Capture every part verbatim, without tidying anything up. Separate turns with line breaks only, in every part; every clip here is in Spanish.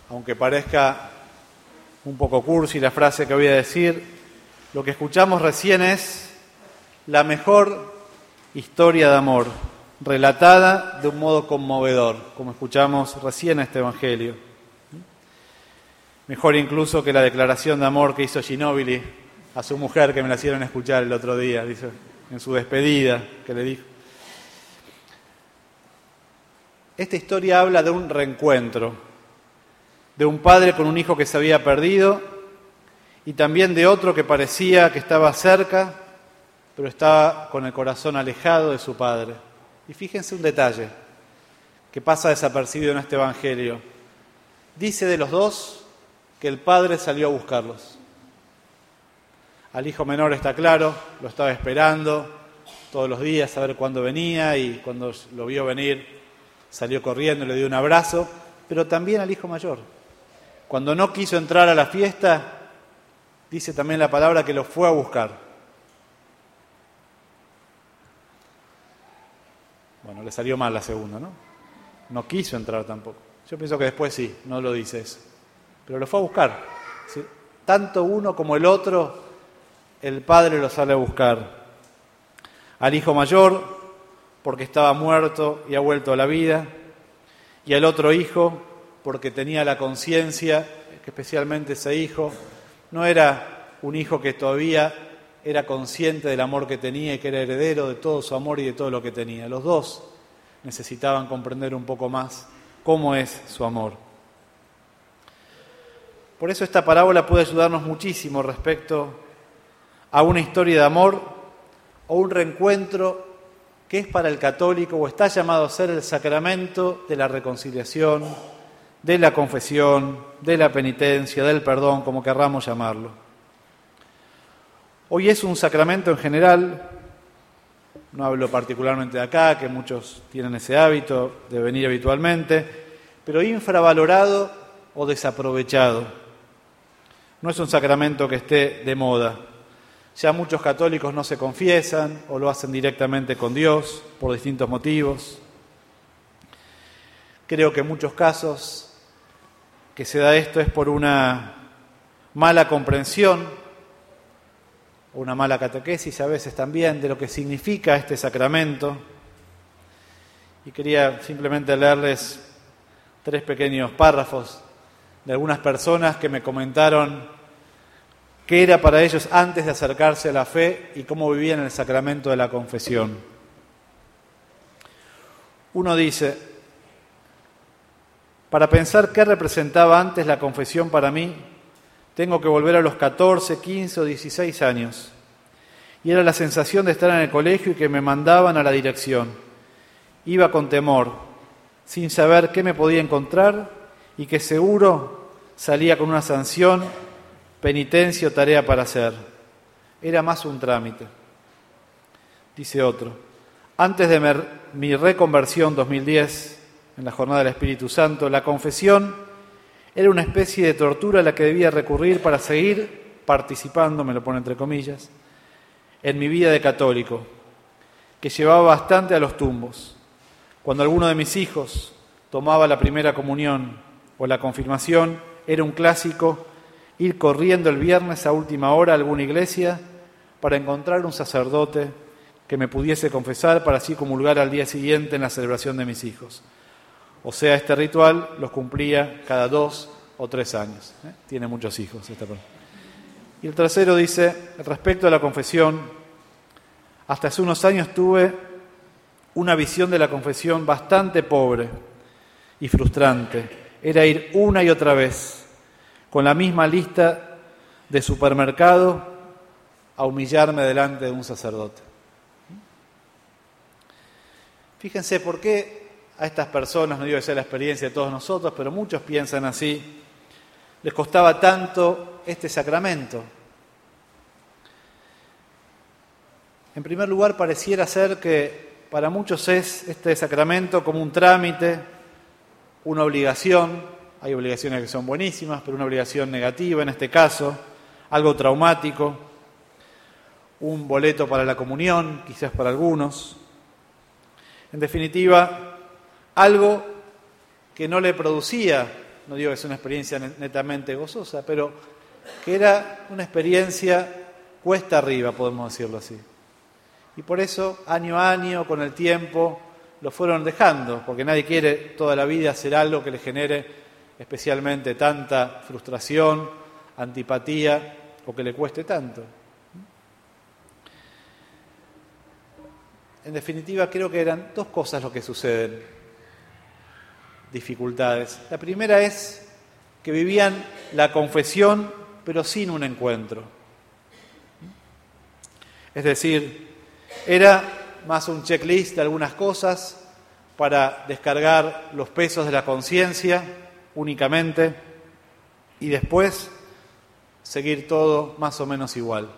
aunque parezca un poco cursi la frase que voy a decir, lo que escuchamos recién es la mejor historia de amor, relatada de un modo conmovedor, como escuchamos recién este Evangelio. Mejor incluso que la declaración de amor que hizo Ginóbili a su mujer, que me la hicieron escuchar el otro día, dice, en su despedida, que le dijo. Esta historia habla de un reencuentro, de un padre con un hijo que se había perdido y también de otro que parecía que estaba cerca, pero estaba con el corazón alejado de su padre. Y fíjense un detalle que pasa desapercibido en este Evangelio. Dice de los dos que el padre salió a buscarlos. Al hijo menor está claro, lo estaba esperando todos los días a ver cuándo venía, y cuando lo vio venir salió corriendo, le dio un abrazo, pero también al hijo mayor. Cuando no quiso entrar a la fiesta, dice también la palabra que lo fue a buscar. Bueno, le salió mal la segunda, ¿no? No quiso entrar tampoco. Yo pienso que después sí, no lo dice eso. Pero lo fue a buscar. ¿Sí? Tanto uno como el otro, el padre lo sale a buscar. Al hijo mayor, porque estaba muerto y ha vuelto a la vida, y al otro hijo, porque tenía la conciencia que especialmente ese hijo no era un hijo que todavía era consciente del amor que tenía y que era heredero de todo su amor y de todo lo que tenía. Los dos necesitaban comprender un poco más cómo es su amor. Por eso esta parábola puede ayudarnos muchísimo respecto a una historia de amor o un reencuentro que es para el católico o está llamado a ser el sacramento de la reconciliación, de la confesión, de la penitencia, del perdón, como querramos llamarlo. Hoy es un sacramento en general, no hablo particularmente de acá, que muchos tienen ese hábito de venir habitualmente, pero infravalorado o desaprovechado. No es un sacramento que esté de moda. Ya muchos católicos no se confiesan o lo hacen directamente con Dios por distintos motivos. Creo que en muchos casos que se da esto es por una mala comprensión o una mala catequesis a veces también de lo que significa este sacramento. Y quería simplemente leerles tres pequeños párrafos de algunas personas que me comentaron qué era para ellos antes de acercarse a la fe y cómo vivían el sacramento de la confesión. Uno dice, para pensar qué representaba antes la confesión para mí, tengo que volver a los catorce, quince o dieciséis años. Y era la sensación de estar en el colegio y que me mandaban a la dirección. Iba con temor, sin saber qué me podía encontrar y que seguro salía con una sanción, penitencia o tarea para hacer. Era más un trámite. Dice otro, antes de mer- mi reconversión dos mil diez, en la jornada del Espíritu Santo, la confesión era una especie de tortura a la que debía recurrir para seguir participando, me lo pone entre comillas, en mi vida de católico, que llevaba bastante a los tumbos. Cuando alguno de mis hijos tomaba la primera comunión o la confirmación, era un clásico ir corriendo el viernes a última hora a alguna iglesia para encontrar un sacerdote que me pudiese confesar para así comulgar al día siguiente en la celebración de mis hijos. O sea, este ritual los cumplía cada dos o tres años. ¿Eh? Tiene muchos hijos esta persona. Y el tercero dice, respecto a la confesión, hasta hace unos años tuve una visión de la confesión bastante pobre y frustrante. Era ir una y otra vez con la misma lista de supermercado a humillarme delante de un sacerdote. Fíjense por qué a estas personas, no digo que sea la experiencia de todos nosotros, pero muchos piensan así, les costaba tanto este sacramento. En primer lugar, pareciera ser que para muchos es este sacramento como un trámite, una obligación. Hay obligaciones que son buenísimas, pero una obligación negativa en este caso, algo traumático, un boleto para la comunión, quizás para algunos. En definitiva, algo que no le producía no digo que es una experiencia netamente gozosa, pero que era una experiencia cuesta arriba, podemos decirlo así. Y por eso, año a año, con el tiempo, lo fueron dejando, porque nadie quiere toda la vida hacer algo que le genere especialmente tanta frustración, antipatía o que le cueste tanto. En definitiva, creo que eran dos cosas lo que suceden, dificultades. La primera es que vivían la confesión, pero sin un encuentro. Es decir, era más un checklist de algunas cosas para descargar los pesos de la conciencia únicamente y después seguir todo más o menos igual.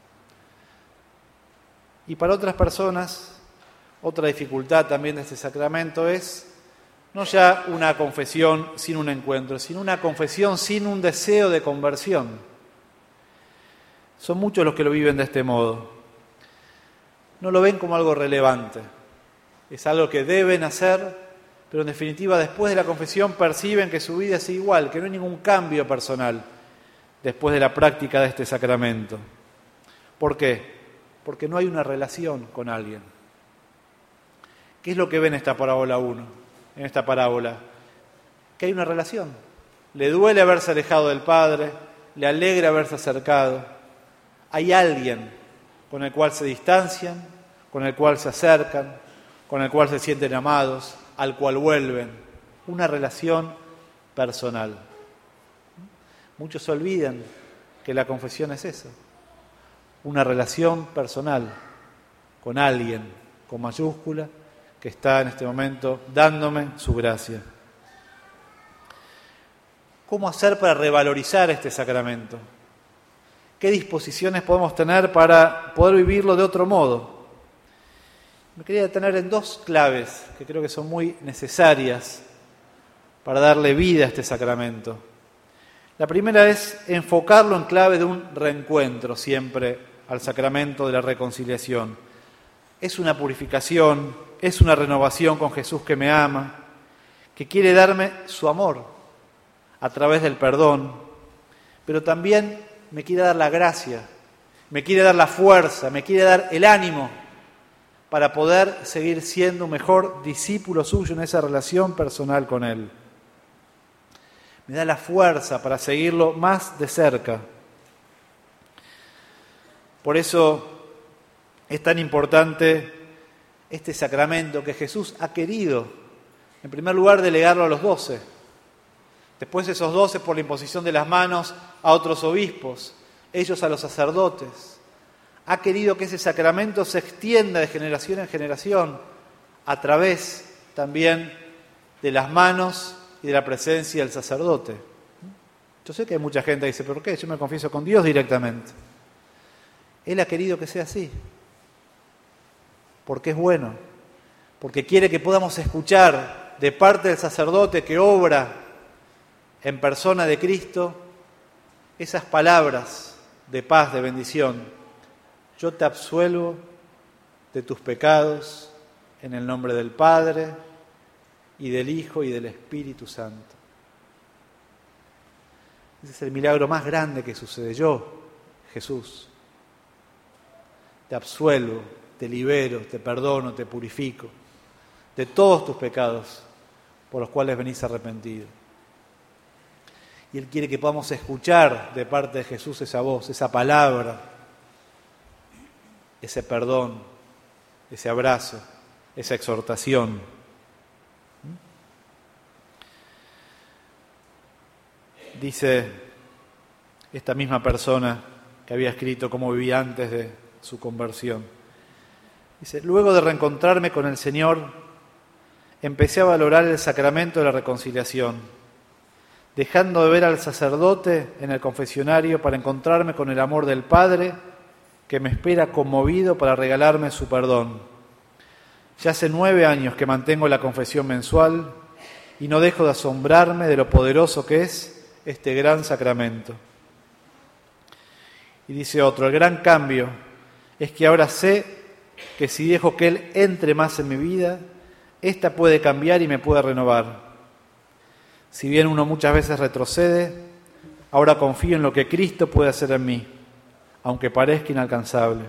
Y para otras personas, otra dificultad también de este sacramento es no ya una confesión sin un encuentro, sino una confesión sin un deseo de conversión. Son muchos los que lo viven de este modo. No lo ven como algo relevante. Es algo que deben hacer, pero en definitiva después de la confesión perciben que su vida es igual, que no hay ningún cambio personal después de la práctica de este sacramento. ¿Por qué? Porque no hay una relación con alguien. ¿Qué es lo que ve en esta parábola uno? En esta parábola, que hay una relación. Le duele haberse alejado del Padre, le alegra haberse acercado. Hay alguien con el cual se distancian, con el cual se acercan, con el cual se sienten amados, al cual vuelven. Una relación personal. Muchos se olvidan que la confesión es eso. Una relación personal con alguien, con mayúscula, que está en este momento dándome su gracia. ¿Cómo hacer para revalorizar este sacramento? ¿Qué disposiciones podemos tener para poder vivirlo de otro modo? Me quería detener en dos claves que creo que son muy necesarias para darle vida a este sacramento. La primera es enfocarlo en clave de un reencuentro siempre al sacramento de la reconciliación. Es una purificación, es una renovación con Jesús que me ama, que quiere darme su amor a través del perdón, pero también me quiere dar la gracia, me quiere dar la fuerza, me quiere dar el ánimo para poder seguir siendo un mejor discípulo suyo en esa relación personal con Él. Me da la fuerza para seguirlo más de cerca. Por eso es tan importante este sacramento que Jesús ha querido, en primer lugar, delegarlo a los doce. Después esos doce por la imposición de las manos a otros obispos, ellos a los sacerdotes. Ha querido que ese sacramento se extienda de generación en generación a través también de las manos y de la presencia del sacerdote. Yo sé que hay mucha gente que dice, ¿pero qué? Yo me confieso con Dios directamente. Él ha querido que sea así, porque es bueno, porque quiere que podamos escuchar de parte del sacerdote que obra en persona de Cristo, esas palabras de paz, de bendición. Yo te absuelvo de tus pecados en el nombre del Padre y del Hijo y del Espíritu Santo. Ese es el milagro más grande que sucede. Yo, Jesús, te absuelvo, te libero, te perdono, te purifico de todos tus pecados por los cuales venís arrepentido. Y Él quiere que podamos escuchar de parte de Jesús esa voz, esa palabra, ese perdón, ese abrazo, esa exhortación. Dice esta misma persona que había escrito cómo vivía antes de su conversión. Dice, luego de reencontrarme con el Señor, empecé a valorar el sacramento de la reconciliación, dejando de ver al sacerdote en el confesionario para encontrarme con el amor del Padre que me espera conmovido para regalarme su perdón. Ya hace nueve años que mantengo la confesión mensual y no dejo de asombrarme de lo poderoso que es este gran sacramento. Y dice otro, el gran cambio es que ahora sé que si dejo que Él entre más en mi vida, ésta puede cambiar y me puede renovar. Si bien uno muchas veces retrocede, ahora confío en lo que Cristo puede hacer en mí, aunque parezca inalcanzable.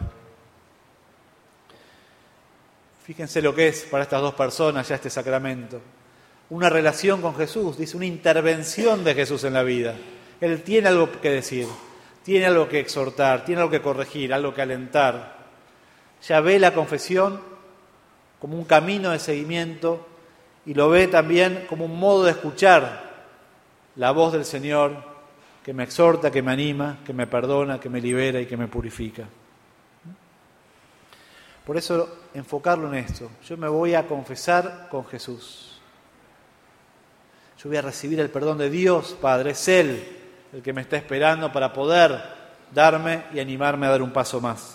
Fíjense lo que es para estas dos personas ya este sacramento. Una relación con Jesús, dice, una intervención de Jesús en la vida. Él tiene algo que decir, tiene algo que exhortar, tiene algo que corregir, algo que alentar. Ya ve la confesión como un camino de seguimiento y lo ve también como un modo de escuchar la voz del Señor que me exhorta, que me anima, que me perdona, que me libera y que me purifica. Por eso enfocarlo en esto. Yo me voy a confesar con Jesús. Yo voy a recibir el perdón de Dios, Padre. Es Él el que me está esperando para poder darme y animarme a dar un paso más.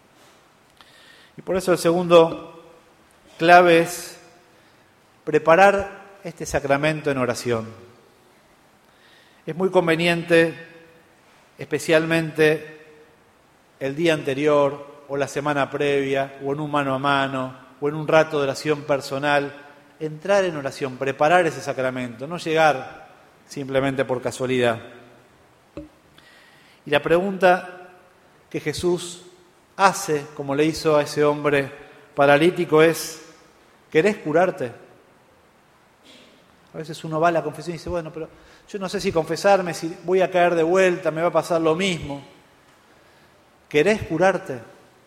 Y por eso el segundo clave es preparar este sacramento en oración. Es muy conveniente, especialmente el día anterior o la semana previa, o en un mano a mano, o en un rato de oración personal, entrar en oración, preparar ese sacramento, no llegar simplemente por casualidad. Y la pregunta que Jesús hace, como le hizo a ese hombre paralítico, es: ¿querés curarte? A veces uno va a la confesión y dice, bueno, pero yo no sé si confesarme, si voy a caer de vuelta, me va a pasar lo mismo. ¿Querés curarte?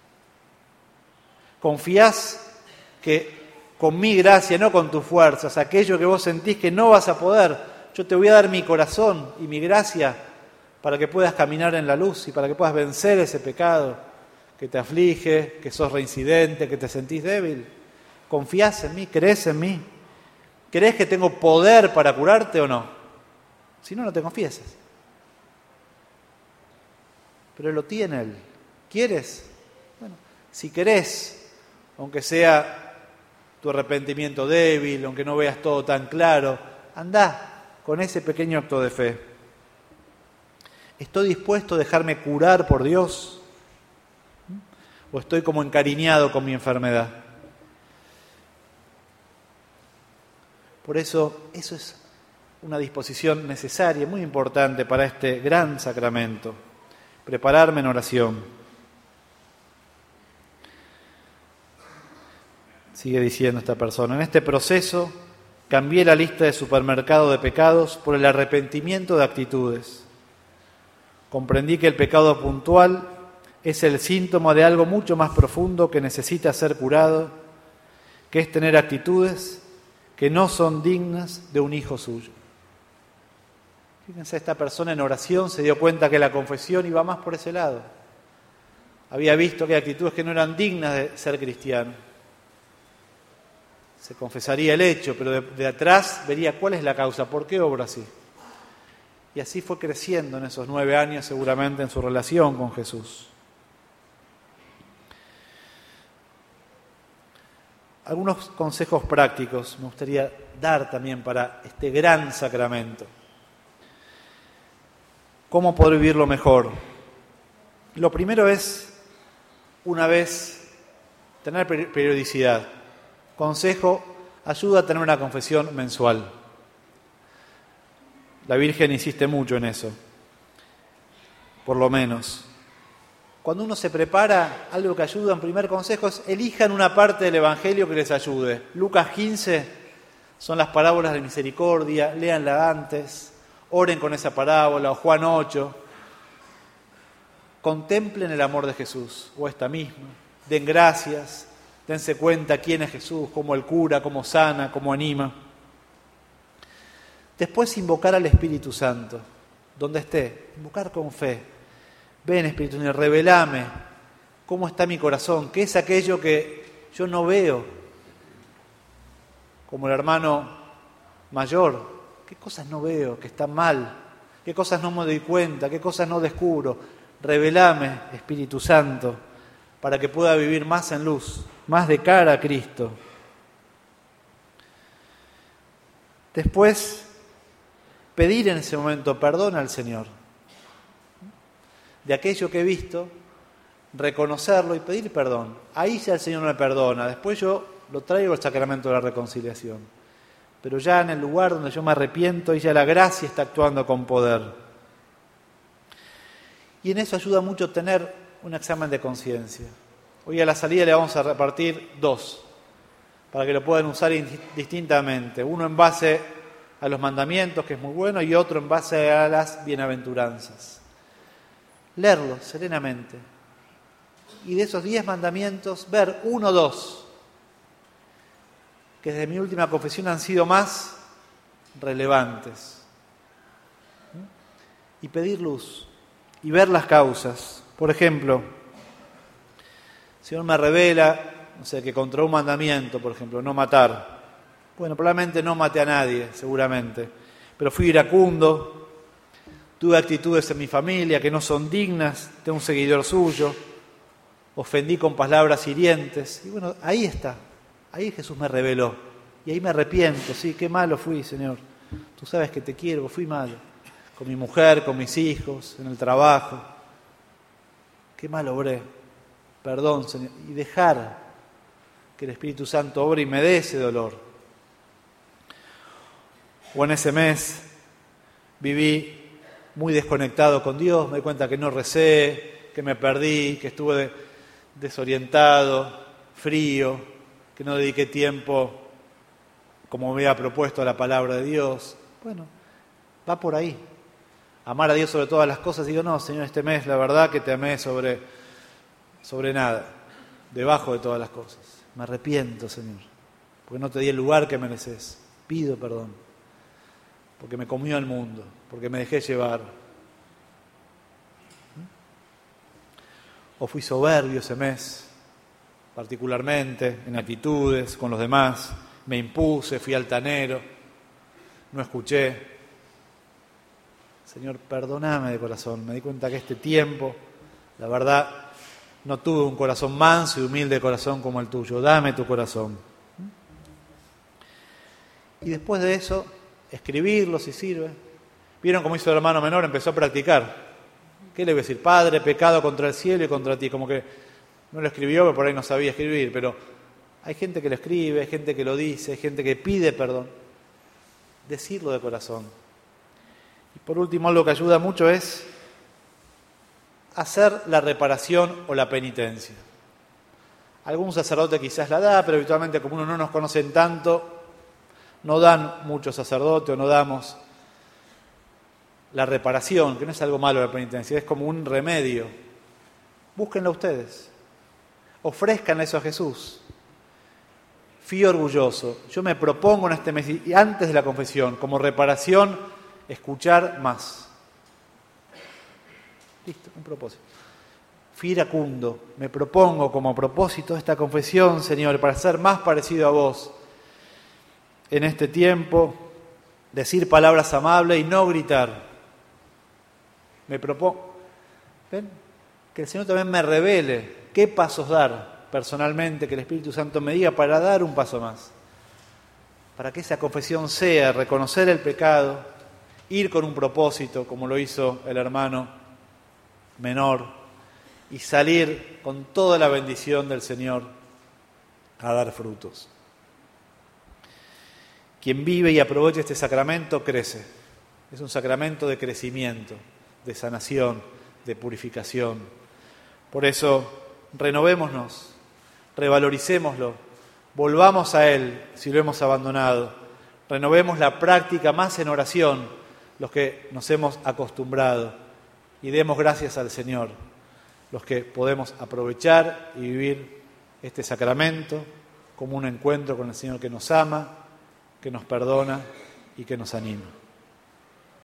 ¿Confías que con mi gracia, no con tus fuerzas, aquello que vos sentís que no vas a poder, yo te voy a dar mi corazón y mi gracia para que puedas caminar en la luz y para que puedas vencer ese pecado que te aflige, que sos reincidente, que te sentís débil? ¿Confías en mí? ¿Crees en mí? ¿Crees que tengo poder para curarte o no? Si no, no te confieses. Pero Él lo tiene Él. ¿Quieres? Bueno, si querés, aunque sea tu arrepentimiento débil, aunque no veas todo tan claro, andá con ese pequeño acto de fe. ¿Estoy dispuesto a dejarme curar por Dios? ¿O estoy como encariñado con mi enfermedad? Por eso, eso es una disposición necesaria, muy importante para este gran sacramento. Prepararme en oración. Sigue diciendo esta persona: en este proceso cambié la lista de supermercado de pecados por el arrepentimiento de actitudes. Comprendí que el pecado puntual es el síntoma de algo mucho más profundo que necesita ser curado, que es tener actitudes que no son dignas de un hijo suyo. Fíjense, esta persona en oración se dio cuenta que la confesión iba más por ese lado. Había visto que hay actitudes que no eran dignas de ser cristiano. Se confesaría el hecho, pero de, de atrás vería cuál es la causa, por qué obra así. Y así fue creciendo en esos nueve años seguramente en su relación con Jesús. Algunos consejos prácticos me gustaría dar también para este gran sacramento. ¿Cómo poder vivirlo mejor? Lo primero es, una vez, tener periodicidad. Consejo, ayuda a tener una confesión mensual. La Virgen insiste mucho en eso, por lo menos. Cuando uno se prepara, algo que ayuda, un primer consejo es elijan una parte del Evangelio que les ayude. Lucas quince son las parábolas de misericordia, léanla antes, oren con esa parábola, o Juan ocho. Contemplen el amor de Jesús, o esta misma. Den gracias, dense cuenta quién es Jesús, cómo Él cura, cómo sana, cómo anima. Después invocar al Espíritu Santo, donde esté, invocar con fe. Ven, Espíritu Santo, revelame cómo está mi corazón, qué es aquello que yo no veo, como el hermano mayor, qué cosas no veo, que están mal, qué cosas no me doy cuenta, qué cosas no descubro. Revelame, Espíritu Santo, para que pueda vivir más en luz, más de cara a Cristo. Después, pedir en ese momento perdón al Señor de aquello que he visto, reconocerlo y pedir perdón. Ahí ya el Señor me perdona, después yo lo traigo al sacramento de la reconciliación. pero ya en el lugar donde yo me arrepiento, ya la gracia está actuando con poder. Y en eso ayuda mucho tener un examen de conciencia. Hoy a la salida le vamos a repartir dos, para que lo puedan usar distintamente. Uno en base a los mandamientos, que es muy bueno, y otro en base a las bienaventuranzas. Leerlo serenamente. Y de esos diez mandamientos, ver uno o dos, que desde mi última confesión han sido más relevantes. Y pedir luz, y ver las causas. Por ejemplo, el Señor me revela, no sé, que contra un mandamiento, por ejemplo, no matar. Bueno, probablemente no maté a nadie, seguramente, pero fui iracundo, tuve actitudes en mi familia que no son dignas de un seguidor suyo, ofendí con palabras hirientes, y bueno, ahí está, ahí Jesús me reveló, y ahí me arrepiento, sí, qué malo fui, Señor, tú sabes que te quiero, fui malo, con mi mujer, con mis hijos, en el trabajo, qué mal obré, perdón, Señor, y dejar que el Espíritu Santo obre y me dé ese dolor. O en ese mes viví muy desconectado con Dios, me di cuenta que no recé, que me perdí, que estuve desorientado, frío, que no dediqué tiempo como me había propuesto a la palabra de Dios. Bueno, va por ahí. Amar a Dios sobre todas las cosas. Digo, no, Señor, este mes la verdad que te amé sobre, sobre nada, debajo de todas las cosas. Me arrepiento, Señor, porque no te di el lugar que mereces. Pido perdón, porque me comió el mundo, porque me dejé llevar. O fui soberbio ese mes, particularmente en actitudes con los demás, me impuse, fui altanero, no escuché. Señor, perdóname de corazón, me di cuenta que este tiempo, la verdad, no tuve un corazón manso y humilde corazón como el tuyo, dame tu corazón. Y después de eso, escribirlo si sirve. ¿Vieron cómo hizo el hermano menor? Empezó a practicar. ¿Qué le voy a decir? Padre, pecado contra el cielo y contra ti. Como que no lo escribió, pero por ahí no sabía escribir. Pero hay gente que lo escribe, hay gente que lo dice, hay gente que pide perdón. Decirlo de corazón. Y por último, algo que ayuda mucho es hacer la reparación o la penitencia. Algún sacerdote quizás la da, pero habitualmente como uno no nos conocen tanto, no dan muchos sacerdotes o no damos la reparación, que no es algo malo la penitencia, es como un remedio. Búsquenlo ustedes. Ofrezcan eso a Jesús. Fui orgulloso. Yo me propongo en este mes, y antes de la confesión, como reparación, escuchar más. Listo, un propósito. Fui iracundo. Me propongo como propósito esta confesión, Señor, para ser más parecido a vos. En este tiempo, decir palabras amables y no gritar. Me propongo, ¿ven? Que el Señor también me revele qué pasos dar personalmente, que el Espíritu Santo me diga para dar un paso más. Para que esa confesión sea reconocer el pecado, ir con un propósito, como lo hizo el hermano menor, y salir con toda la bendición del Señor a dar frutos. Quien vive y aprovecha este sacramento crece. Es un sacramento de crecimiento, de sanación, de purificación. Por eso, renovémonos, revaloricémoslo, volvamos a Él si lo hemos abandonado, renovemos la práctica más en oración, los que nos hemos acostumbrado, y demos gracias al Señor, los que podemos aprovechar y vivir este sacramento como un encuentro con el Señor que nos ama, que nos perdona y que nos anima.